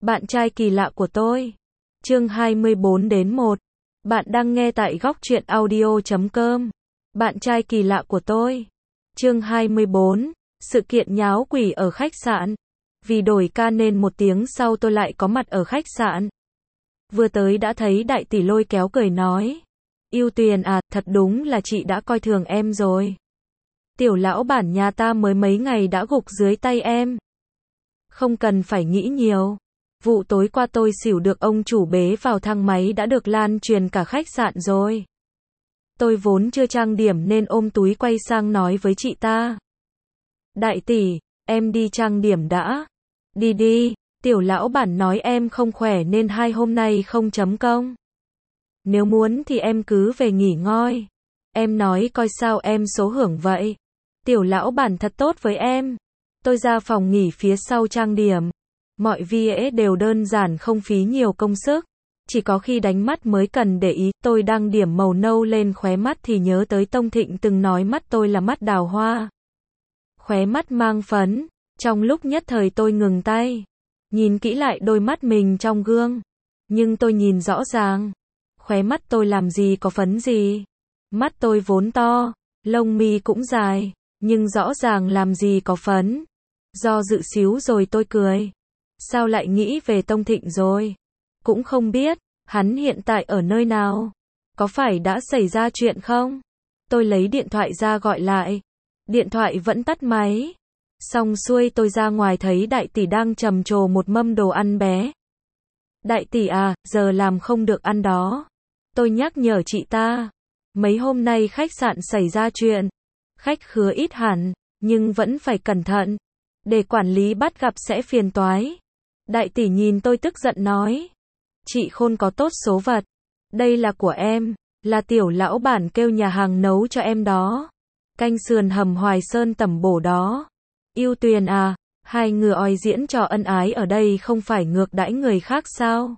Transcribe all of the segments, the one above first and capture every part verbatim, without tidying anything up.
Bạn trai kỳ lạ của tôi. Chương hai mươi bốn đến một. Bạn đang nghe tại góc truyện audio chấm com. Bạn trai kỳ lạ của tôi. Chương hai mươi bốn. Sự kiện nháo quỷ ở khách sạn. Vì đổi ca nên một tiếng sau tôi lại có mặt ở khách sạn. Vừa tới đã thấy đại tỷ lôi kéo cười nói. Yêu Tuyền à, thật đúng là chị đã coi thường em rồi. Tiểu lão bản nhà ta mới mấy ngày đã gục dưới tay em. Không cần phải nghĩ nhiều. Vụ tối qua tôi xỉu được ông chủ bế vào thang máy đã được lan truyền cả khách sạn rồi. Tôi vốn chưa trang điểm nên ôm túi quay sang nói với chị ta. Đại tỷ, em đi trang điểm đã. Đi đi, tiểu lão bản nói em không khỏe nên hai hôm nay không chấm công. Nếu muốn thì em cứ về nghỉ ngơi. Em nói coi sao em số hưởng vậy. Tiểu lão bản thật tốt với em. Tôi ra phòng nghỉ phía sau trang điểm. Mọi vie đều đơn giản không phí nhiều công sức. Chỉ có khi đánh mắt mới cần để ý. Tôi đang điểm màu nâu lên khóe mắt thì nhớ tới Tông Thịnh từng nói mắt tôi là mắt đào hoa. Khóe mắt mang phấn. Trong lúc nhất thời tôi ngừng tay. Nhìn kỹ lại đôi mắt mình trong gương. Nhưng tôi nhìn rõ ràng. Khóe mắt tôi làm gì có phấn gì. Mắt tôi vốn to. Lông mi cũng dài. Nhưng rõ ràng làm gì có phấn. Do dự xíu rồi tôi cười. Sao lại nghĩ về Tông Thịnh rồi? Cũng không biết, hắn hiện tại ở nơi nào? Có phải đã xảy ra chuyện không? Tôi lấy điện thoại ra gọi lại. Điện thoại vẫn tắt máy. Xong xuôi tôi ra ngoài thấy đại tỷ đang trầm trồ một mâm đồ ăn bé. Đại tỷ à, giờ làm không được ăn đó. Tôi nhắc nhở chị ta. Mấy hôm nay khách sạn xảy ra chuyện. Khách khứa ít hẳn, nhưng vẫn phải cẩn thận. Để quản lý bắt gặp sẽ phiền toái. Đại tỷ nhìn tôi tức giận nói. Chị khôn có tốt số vật. Đây là của em, là tiểu lão bản kêu nhà hàng nấu cho em đó. Canh sườn hầm Hoài Sơn tẩm bổ đó. Yêu Tuyền à, hai người oi diễn trò ân ái ở đây không phải ngược đãi người khác sao?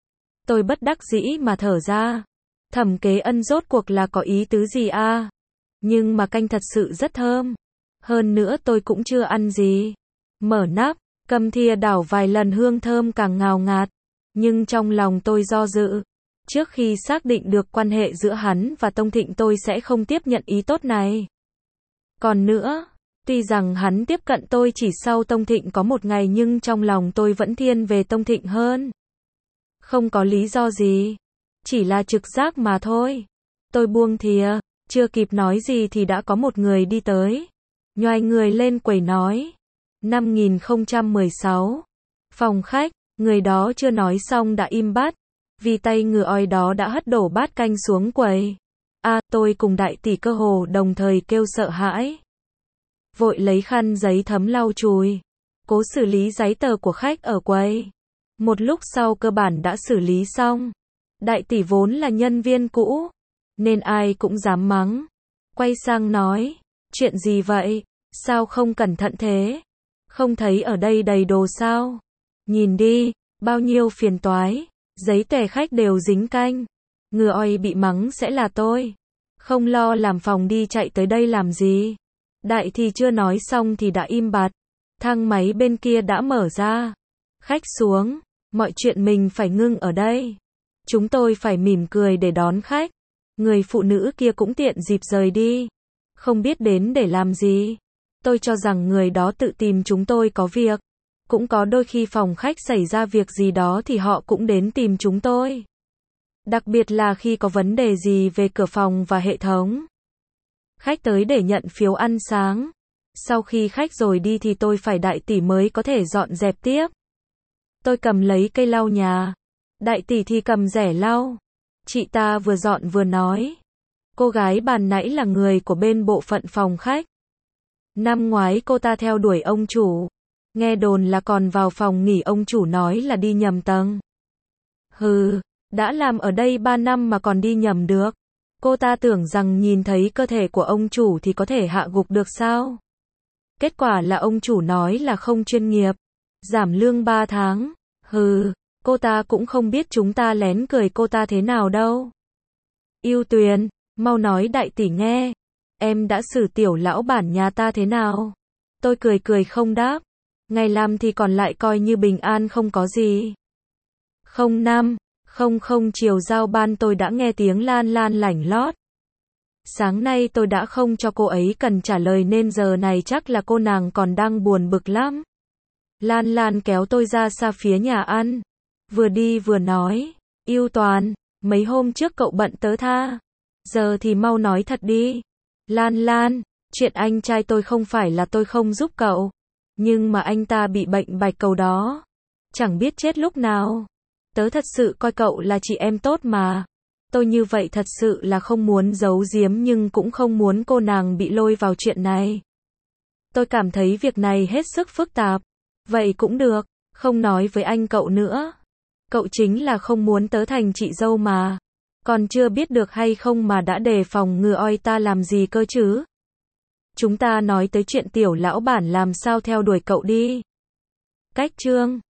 Tôi bất đắc dĩ mà thở ra. Thẩm Kế Ân rốt cuộc là có ý tứ gì a? Nhưng mà canh thật sự rất thơm. Hơn nữa tôi cũng chưa ăn gì. Mở nắp, cầm thìa đảo vài lần hương thơm càng ngào ngạt. Nhưng trong lòng tôi do dự. Trước khi xác định được quan hệ giữa hắn và Tông Thịnh tôi sẽ không tiếp nhận ý tốt này. Còn nữa, tuy rằng hắn tiếp cận tôi chỉ sau Tông Thịnh có một ngày nhưng trong lòng tôi vẫn thiên về Tông Thịnh hơn. Không có lý do gì. Chỉ là trực giác mà thôi. Tôi buông thìa, chưa kịp nói gì thì đã có một người đi tới. Nhoài người lên quầy nói. Năm nghìn không trăm mười sáu. Phòng khách, người đó chưa nói xong đã im bát. Vì tay ngựa oi đó đã hất đổ bát canh xuống quầy. A, à, tôi cùng đại tỷ cơ hồ đồng thời kêu sợ hãi. Vội lấy khăn giấy thấm lau chùi. Cố xử lý giấy tờ của khách ở quầy. Một lúc sau cơ bản đã xử lý xong. Đại tỷ vốn là nhân viên cũ. Nên ai cũng dám mắng. Quay sang nói. Chuyện gì vậy? Sao không cẩn thận thế? Không thấy ở đây đầy đồ sao? Nhìn đi, bao nhiêu phiền toái. Giấy tờ khách đều dính canh. Ngừa oi bị mắng sẽ là tôi. Không lo làm phòng đi chạy tới đây làm gì. Đại thì chưa nói xong thì đã im bặt. Thang máy bên kia đã mở ra. Khách xuống. Mọi chuyện mình phải ngưng ở đây. Chúng tôi phải mỉm cười để đón khách. Người phụ nữ kia cũng tiện dịp rời đi. Không biết đến để làm gì. Tôi cho rằng người đó tự tìm chúng tôi có việc. Cũng có đôi khi phòng khách xảy ra việc gì đó thì họ cũng đến tìm chúng tôi. Đặc biệt là khi có vấn đề gì về cửa phòng và hệ thống. Khách tới để nhận phiếu ăn sáng. Sau khi khách rồi đi thì tôi phải đại tỷ mới có thể dọn dẹp tiếp. Tôi cầm lấy cây lau nhà. Đại tỷ thì cầm rẻ lau. Chị ta vừa dọn vừa nói. Cô gái bàn nãy là người của bên bộ phận phòng khách. Năm ngoái cô ta theo đuổi ông chủ. Nghe đồn là còn vào phòng nghỉ ông chủ nói là đi nhầm tầng. Hừ, đã làm ở đây ba năm mà còn đi nhầm được. Cô ta tưởng rằng nhìn thấy cơ thể của ông chủ thì có thể hạ gục được sao? Kết quả là ông chủ nói là không chuyên nghiệp. Giảm lương ba tháng. Hừ, cô ta cũng không biết chúng ta lén cười cô ta thế nào đâu. Yêu Tuyền, mau nói đại tỷ nghe. Em đã xử tiểu lão bản nhà ta thế nào? Tôi cười cười không đáp. Ngày làm thì còn lại coi như bình an không có gì. không năm, không không chiều giao ban tôi đã nghe tiếng Lan Lan lảnh lót. Sáng nay tôi đã không cho cô ấy cần trả lời nên giờ này chắc là cô nàng còn đang buồn bực lắm. Lan Lan kéo tôi ra xa phía nhà ăn. Vừa đi vừa nói, yêu Toàn, mấy hôm trước cậu bận tớ tha. Giờ thì mau nói thật đi. Lan Lan, chuyện anh trai tôi không phải là tôi không giúp cậu. Nhưng mà anh ta bị bệnh bạch cầu đó. Chẳng biết chết lúc nào. Tớ thật sự coi cậu là chị em tốt mà. Tôi như vậy thật sự là không muốn giấu giếm nhưng cũng không muốn cô nàng bị lôi vào chuyện này. Tôi cảm thấy việc này hết sức phức tạp. Vậy cũng được, không nói với anh cậu nữa. Cậu chính là không muốn tớ thành chị dâu mà. Còn chưa biết được hay không mà đã đề phòng ngừa oi ta làm gì cơ chứ. Chúng ta nói tới chuyện tiểu lão bản làm sao theo đuổi cậu đi. Cách chương